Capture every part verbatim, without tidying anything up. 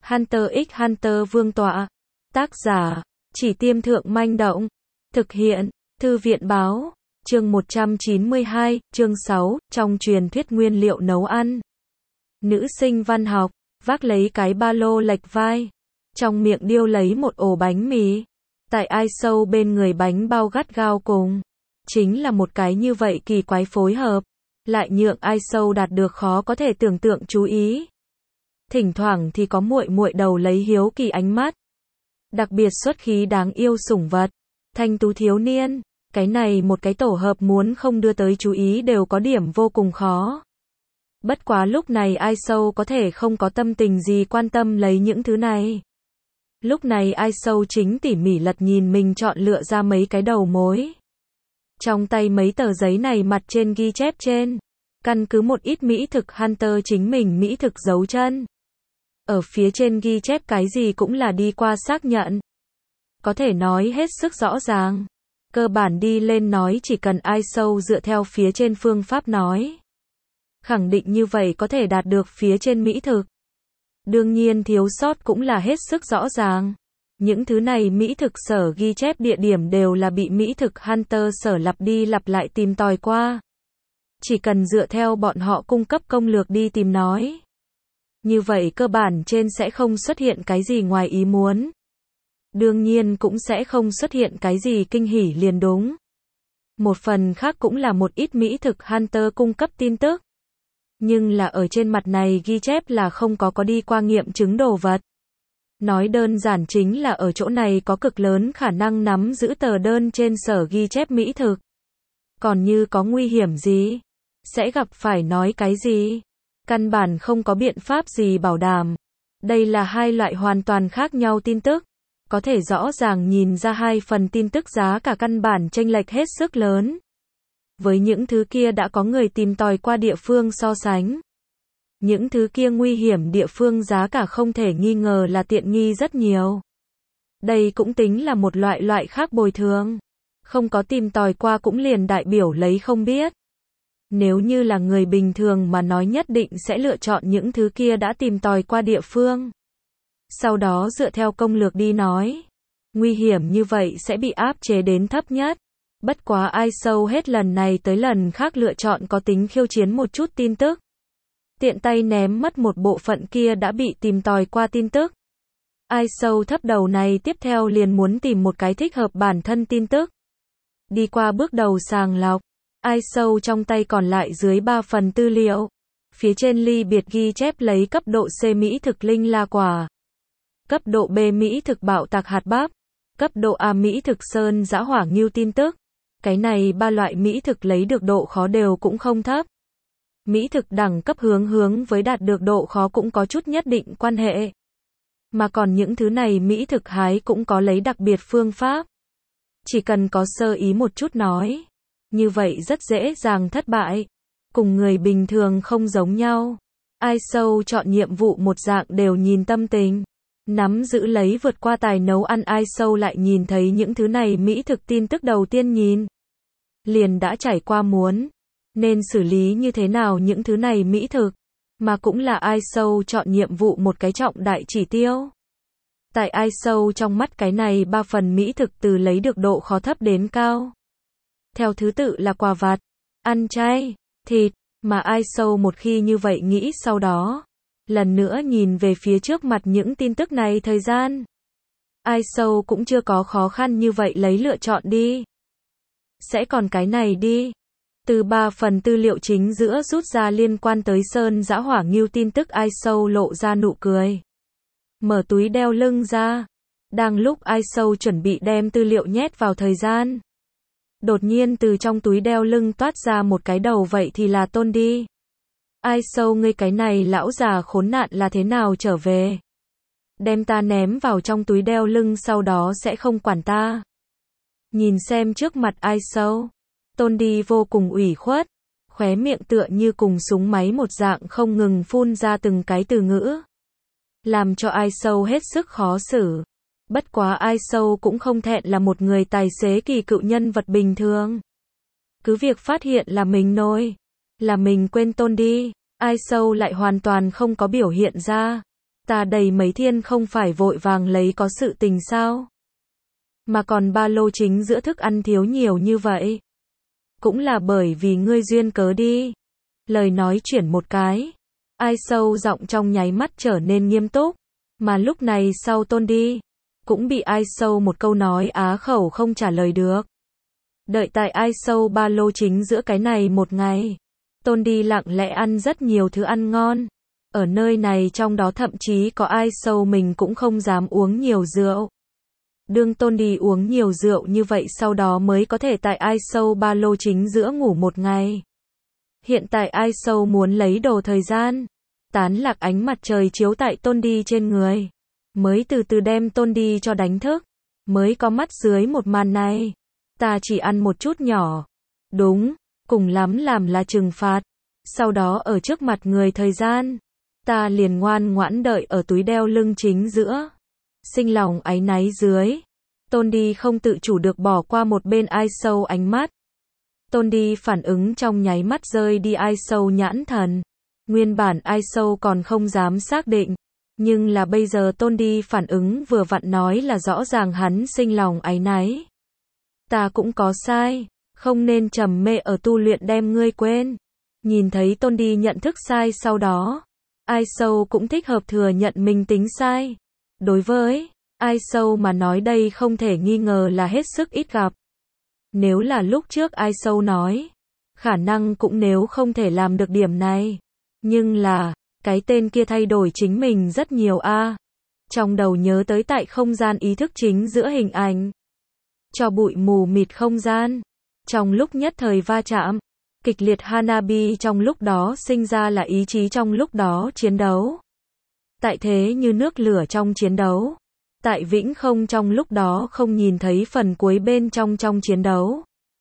Hunter x Hunter Vương tọa. Tác giả, Chỉ Tiêm Thượng Manh Động. Thực hiện, Thư viện Báo. Chương một trăm chín mươi hai, chương sáu, trong truyền thuyết nguyên liệu nấu ăn. Nữ sinh văn học, vác lấy cái ba lô lệch vai. Trong miệng điêu lấy một ổ bánh mì. Tại ai sâu bên người bánh bao gắt gao cùng. Chính là một cái như vậy kỳ quái phối hợp. Lại nhượng ai sâu đạt được khó có thể tưởng tượng chú ý. Thỉnh thoảng thì có muội muội đầu lấy hiếu kỳ ánh mắt. Đặc biệt xuất khí đáng yêu sủng vật. Thanh tú thiếu niên. Cái này một cái tổ hợp muốn không đưa tới chú ý đều có điểm vô cùng khó. Bất quá lúc này ai sâu có thể không có tâm tình gì quan tâm lấy những thứ này. Lúc này ai sâu chính tỉ mỉ lật nhìn mình chọn lựa ra mấy cái đầu mối. Trong tay mấy tờ giấy này mặt trên ghi chép trên. Căn cứ một ít mỹ thực Hunter chính mình mỹ thực dấu chân. Ở phía trên ghi chép cái gì cũng là đi qua xác nhận. Có thể nói hết sức rõ ràng. Cơ bản đi lên nói chỉ cần ai sâu dựa theo phía trên phương pháp nói. Khẳng định như vậy có thể đạt được phía trên mỹ thực. Đương nhiên thiếu sót cũng là hết sức rõ ràng. Những thứ này mỹ thực sở ghi chép địa điểm đều là bị mỹ thực Hunter sở lặp đi lặp lại tìm tòi qua. Chỉ cần dựa theo bọn họ cung cấp công lược đi tìm nói. Như vậy cơ bản trên sẽ không xuất hiện cái gì ngoài ý muốn. Đương nhiên cũng sẽ không xuất hiện cái gì kinh hỉ liền đúng. Một phần khác cũng là một ít mỹ thực Hunter cung cấp tin tức. Nhưng là ở trên mặt này ghi chép là không có có đi qua nghiệm chứng đồ vật. Nói đơn giản chính là ở chỗ này có cực lớn khả năng nắm giữ tờ đơn trên sở ghi chép mỹ thực. Còn như có nguy hiểm gì? Sẽ gặp phải nói cái gì? Căn bản không có biện pháp gì bảo đảm. Đây là hai loại hoàn toàn khác nhau tin tức. Có thể rõ ràng nhìn ra hai phần tin tức giá cả căn bản chênh lệch hết sức lớn. Với những thứ kia đã có người tìm tòi qua địa phương so sánh. Những thứ kia nguy hiểm địa phương giá cả không thể nghi ngờ là tiện nghi rất nhiều. Đây cũng tính là một loại loại khác bồi thường. Không có tìm tòi qua cũng liền đại biểu lấy không biết. Nếu như là người bình thường mà nói nhất định sẽ lựa chọn những thứ kia đã tìm tòi qua địa phương. Sau đó dựa theo công lược đi nói. Nguy hiểm như vậy sẽ bị áp chế đến thấp nhất. Bất quá ai sâu hết lần này tới lần khác lựa chọn có tính khiêu chiến một chút tin tức. Tiện tay ném mất một bộ phận kia đã bị tìm tòi qua tin tức. Ai sâu thấp đầu này tiếp theo liền muốn tìm một cái thích hợp bản thân tin tức. Đi qua bước đầu sàng lọc. Ai sâu trong tay còn lại dưới ba phần tư liệu. Phía trên ly biệt ghi chép lấy cấp độ C mỹ thực linh la quả. Cấp độ B mỹ thực bạo tạc hạt bắp. Cấp độ A mỹ thực sơn dã hỏa ngưu tin tức. Cái này ba loại mỹ thực lấy được độ khó đều cũng không thấp. Mỹ thực đẳng cấp hướng hướng với đạt được độ khó cũng có chút nhất định quan hệ. Mà còn những thứ này mỹ thực hái cũng có lấy đặc biệt phương pháp. Chỉ cần có sơ ý một chút nói. Như vậy rất dễ dàng thất bại. Cùng người bình thường không giống nhau. Ai sâu chọn nhiệm vụ một dạng đều nhìn tâm tình. Nắm giữ lấy vượt qua tài nấu ăn ai sâu lại nhìn thấy những thứ này mỹ thực tin tức đầu tiên nhìn. Liền đã trải qua muốn. Nên xử lý như thế nào những thứ này mỹ thực. Mà cũng là ai sâu chọn nhiệm vụ một cái trọng đại chỉ tiêu. Tại ai sâu trong mắt cái này ba phần mỹ thực từ lấy được độ khó thấp đến cao. Theo thứ tự là quà vặt, ăn chay, thịt, mà ai sâu một khi như vậy nghĩ sau đó. Lần nữa nhìn về phía trước mặt những tin tức này thời gian. Ai sâu cũng chưa có khó khăn như vậy lấy lựa chọn đi. Sẽ còn cái này đi. Từ ba phần tư liệu chính giữa rút ra liên quan tới sơn dã hỏa ngưu tin tức ai sâu lộ ra nụ cười. Mở túi đeo lưng ra. Đang lúc ai sâu chuẩn bị đem tư liệu nhét vào thời gian. Đột nhiên từ trong túi đeo lưng toát ra một cái đầu vậy thì là Tôn đi. Ai sâu ngươi cái này lão già khốn nạn là thế nào trở về. Đem ta ném vào trong túi đeo lưng sau đó sẽ không quản ta. Nhìn xem trước mặt ai sâu. Tôn đi vô cùng ủy khuất. Khóe miệng tựa như cùng súng máy một dạng không ngừng phun ra từng cái từ ngữ. Làm cho ai sâu hết sức khó xử. Bất quá ai sâu cũng không thẹn là một người tài xế kỳ cựu nhân vật bình thường. Cứ việc phát hiện là mình nôi. Là mình quên Tôn đi. Ai sâu lại hoàn toàn không có biểu hiện ra. Ta đầy mấy thiên không phải vội vàng lấy có sự tình sao? Mà còn ba lô chính giữa thức ăn thiếu nhiều như vậy. Cũng là bởi vì ngươi duyên cớ đi. Lời nói chuyển một cái. Ai sâu giọng trong nháy mắt trở nên nghiêm túc. Mà lúc này sau Tôn đi. Cũng bị ai sâu một câu nói á khẩu không trả lời được. Đợi tại ai sâu ba lô chính giữa cái này một ngày. Tôn đi lặng lẽ ăn rất nhiều thứ ăn ngon. Ở nơi này trong đó thậm chí có ai sâu mình cũng không dám uống nhiều rượu. Đương Tôn đi uống nhiều rượu như vậy sau đó mới có thể tại ai sâu ba lô chính giữa ngủ một ngày. Hiện tại ai sâu muốn lấy đồ thời gian. Tán lạc ánh mặt trời chiếu tại Tôn đi trên người. Mới từ từ đem Tôn đi cho đánh thức. Mới có mắt dưới một màn này. Ta chỉ ăn một chút nhỏ. Đúng, cùng lắm làm là trừng phạt. Sau đó ở trước mặt người thời gian. Ta liền ngoan ngoãn đợi ở túi đeo lưng chính giữa. Sinh lòng áy náy dưới. Tôn đi không tự chủ được bỏ qua một bên ai sâu ánh mắt. Tôn đi phản ứng trong nháy mắt rơi đi ai sâu nhãn thần. Nguyên bản ai sâu còn không dám xác định. Nhưng là bây giờ Tôn đi phản ứng vừa vặn nói là rõ ràng hắn sinh lòng áy náy. Ta cũng có sai. Không nên trầm mê ở tu luyện đem ngươi quên. Nhìn thấy Tôn đi nhận thức sai sau đó. Ai sâu cũng thích hợp thừa nhận mình tính sai. Đối với ai sâu mà nói đây không thể nghi ngờ là hết sức ít gặp. Nếu là lúc trước ai sâu nói, khả năng cũng nếu không thể làm được điểm này. Nhưng là, cái tên kia thay đổi chính mình rất nhiều a. À. Trong đầu nhớ tới tại không gian ý thức chính giữa hình ảnh. Cho bụi mù mịt không gian. Trong lúc nhất thời va chạm, kịch liệt Hanabi trong lúc đó sinh ra là ý chí trong lúc đó chiến đấu. Tại thế như nước lửa trong chiến đấu. Tại vĩnh không trong lúc đó không nhìn thấy phần cuối bên trong trong chiến đấu.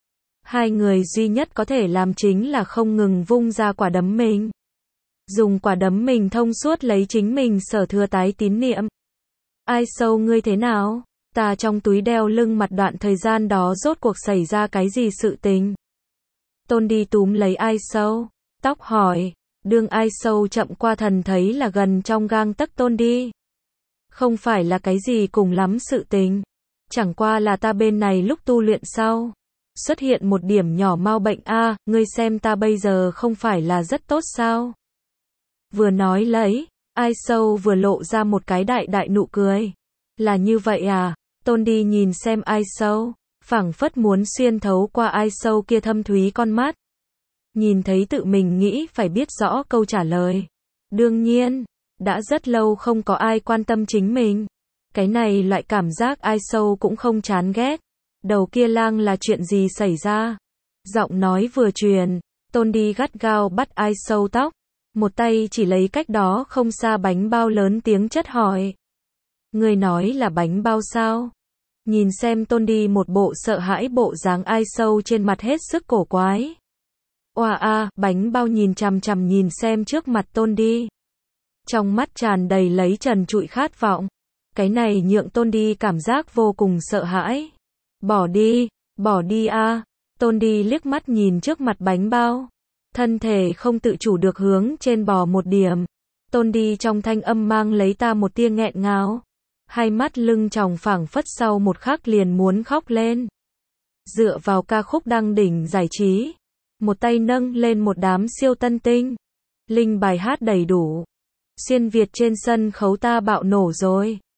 Hai người duy nhất có thể làm chính là không ngừng vung ra quả đấm mình. Dùng quả đấm mình thông suốt lấy chính mình sở thừa tái tín niệm. Ai sâu ngươi thế nào? Ta trong túi đeo lưng mặt đoạn thời gian đó rốt cuộc xảy ra cái gì sự tình? Tôn đi túm lấy ai sâu. Tóc hỏi. Đương ai sâu chậm qua thần thấy là gần trong gang tấc Tôn đi. Không phải là cái gì cùng lắm sự tình. Chẳng qua là ta bên này lúc tu luyện sau. Xuất hiện một điểm nhỏ mau bệnh a, à, ngươi xem ta bây giờ không phải là rất tốt sao? Vừa nói lấy, ai sâu vừa lộ ra một cái đại đại nụ cười. Là như vậy à? Tôn đi nhìn xem ai sâu, phảng phất muốn xuyên thấu qua ai sâu kia thâm thúy con mắt. Nhìn thấy tự mình nghĩ phải biết rõ câu trả lời. Đương nhiên, đã rất lâu không có ai quan tâm chính mình. Cái này loại cảm giác ai sâu cũng không chán ghét. Đầu kia lang là chuyện gì xảy ra? Giọng nói vừa truyền, Tôn đi gắt gao bắt ai sâu tóc. Một tay chỉ lấy cách đó không xa bánh bao lớn tiếng chất hỏi. Người nói là bánh bao sao? Nhìn xem Tôn đi một bộ sợ hãi bộ dáng ai sâu trên mặt hết sức cổ quái. Oa a, bánh bao nhìn chằm chằm nhìn xem trước mặt Tôn đi. Trong mắt tràn đầy lấy trần trụi khát vọng. Cái này nhượng Tôn đi cảm giác vô cùng sợ hãi. Bỏ đi, bỏ đi a. À. Tôn đi liếc mắt nhìn trước mặt bánh bao. Thân thể không tự chủ được hướng trên bò một điểm. Tôn đi trong thanh âm mang lấy ta một tia nghẹn ngào. Hai mắt lưng tròng phảng phất sau một khắc liền muốn khóc lên. Dựa vào ca khúc đăng đỉnh giải trí. Một tay nâng lên một đám siêu tân tinh. Linh bài hát đầy đủ. Xuyên Việt trên sân khấu ta bạo nổ rồi.